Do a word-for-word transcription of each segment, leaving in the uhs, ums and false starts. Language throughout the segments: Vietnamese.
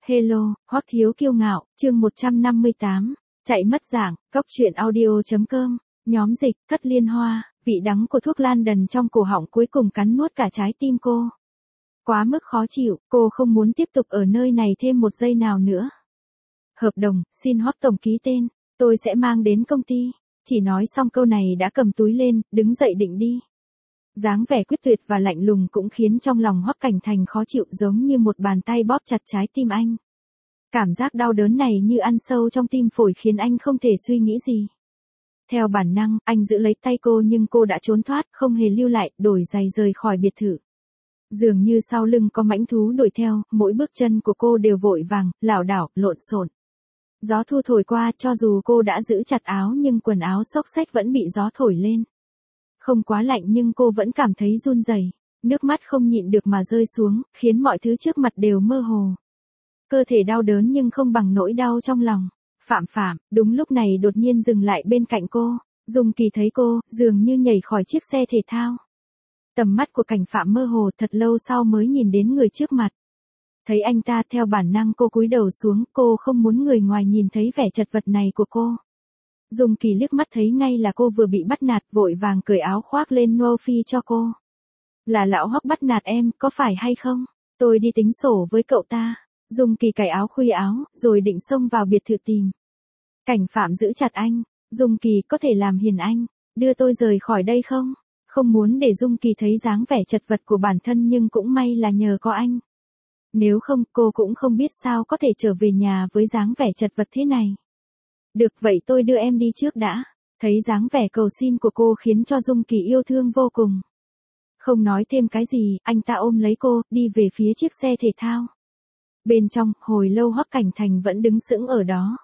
Hello, Hoắc Thiếu Kiêu Ngạo, chương một trăm năm mươi tám, chạy mất dạng, góc truyện audio.com, nhóm dịch, thất liên hoa, vị đắng của thuốc lan đần trong cổ họng cuối cùng cắn nuốt cả trái tim cô. Quá mức khó chịu, cô không muốn tiếp tục ở nơi này thêm một giây nào nữa. Hợp đồng, xin Hoắc tổng ký tên, tôi sẽ mang đến công ty. Chỉ nói xong câu này đã cầm túi lên, đứng dậy định đi. Dáng vẻ quyết tuyệt và lạnh lùng cũng khiến trong lòng Hoắc Cảnh Thành khó chịu, giống như một bàn tay bóp chặt trái tim anh. Cảm giác đau đớn này như ăn sâu trong tim phổi khiến anh không thể suy nghĩ gì. Theo bản năng, anh giữ lấy tay cô nhưng cô đã trốn thoát, không hề lưu lại, đổi giày rời khỏi biệt thự. Dường như sau lưng có mãnh thú đuổi theo, mỗi bước chân của cô đều vội vàng, lảo đảo, lộn xộn. Gió thu thổi qua, cho dù cô đã giữ chặt áo nhưng quần áo xốc xếch vẫn bị gió thổi lên. Không quá lạnh nhưng cô vẫn cảm thấy run rẩy, nước mắt không nhịn được mà rơi xuống, khiến mọi thứ trước mặt đều mơ hồ. Cơ thể đau đớn nhưng không bằng nỗi đau trong lòng. Phạm Phạm, đúng lúc này đột nhiên dừng lại bên cạnh cô. Dung Kỳ thấy cô, dường như nhảy khỏi chiếc xe thể thao. Tầm mắt của Cảnh Phạm mơ hồ, thật lâu sau mới nhìn đến người trước mặt. Thấy anh ta, theo bản năng cô cúi đầu xuống, cô không muốn người ngoài nhìn thấy vẻ chật vật này của cô. Dung Kỳ liếc mắt thấy ngay là cô vừa bị bắt nạt, vội vàng cởi áo khoác lên nô phi cho cô. Là lão Hoắc bắt nạt em, có phải hay không? Tôi đi tính sổ với cậu ta. Dung Kỳ cởi áo khuy áo, rồi định xông vào biệt thự tìm. Cảnh Phạm giữ chặt anh. Dung Kỳ, có thể làm hiền anh, đưa tôi rời khỏi đây không? Không muốn để Dung Kỳ thấy dáng vẻ chật vật của bản thân, nhưng cũng may là nhờ có anh. Nếu không, cô cũng không biết sao có thể trở về nhà với dáng vẻ chật vật thế này. Được, vậy tôi đưa em đi trước đã. Thấy dáng vẻ cầu xin của cô khiến cho Dung Kỳ yêu thương vô cùng. Không nói thêm cái gì, anh ta ôm lấy cô, đi về phía chiếc xe thể thao. Bên trong, hồi lâu Hoắc Cảnh Thành vẫn đứng sững ở đó.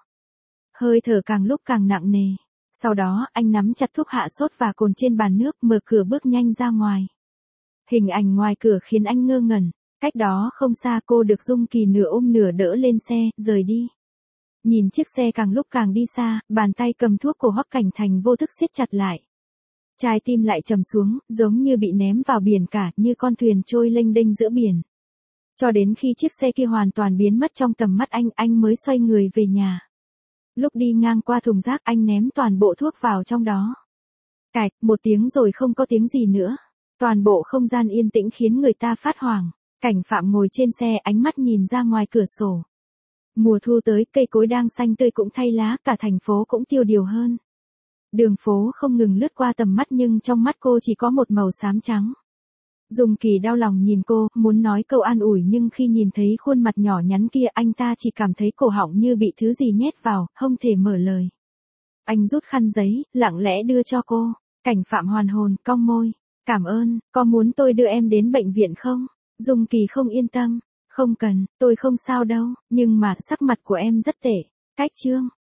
Hơi thở càng lúc càng nặng nề. Sau đó, anh nắm chặt thuốc hạ sốt và cồn trên bàn nước, mở cửa bước nhanh ra ngoài. Hình ảnh ngoài cửa khiến anh ngơ ngẩn. Cách đó không xa, cô được Dung Kỳ nửa ôm nửa đỡ lên xe, rời đi. Nhìn chiếc xe càng lúc càng đi xa, bàn tay cầm thuốc của Hoắc Cảnh Thành vô thức siết chặt lại. Trái tim lại trầm xuống, giống như bị ném vào biển cả, như con thuyền trôi lênh đênh giữa biển. Cho đến khi chiếc xe kia hoàn toàn biến mất trong tầm mắt anh, anh mới xoay người về nhà. Lúc đi ngang qua thùng rác, anh ném toàn bộ thuốc vào trong đó. Cạch, một tiếng rồi không có tiếng gì nữa. Toàn bộ không gian yên tĩnh khiến người ta phát hoảng. Cảnh Phạm ngồi trên xe, ánh mắt nhìn ra ngoài cửa sổ. Mùa thu tới, cây cối đang xanh tươi cũng thay lá, cả thành phố cũng tiêu điều hơn. Đường phố không ngừng lướt qua tầm mắt nhưng trong mắt cô chỉ có một màu xám trắng. Dung Kỳ đau lòng nhìn cô, muốn nói câu an ủi nhưng khi nhìn thấy khuôn mặt nhỏ nhắn kia, anh ta chỉ cảm thấy cổ họng như bị thứ gì nhét vào, không thể mở lời. Anh rút khăn giấy, lặng lẽ đưa cho cô. Cảnh Phạm hoàn hồn, cong môi. Cảm ơn, có muốn tôi đưa em đến bệnh viện không? Dung Kỳ không yên tâm. Không cần, tôi không sao đâu, nhưng mà sắc mặt của em rất tệ. Cách chương.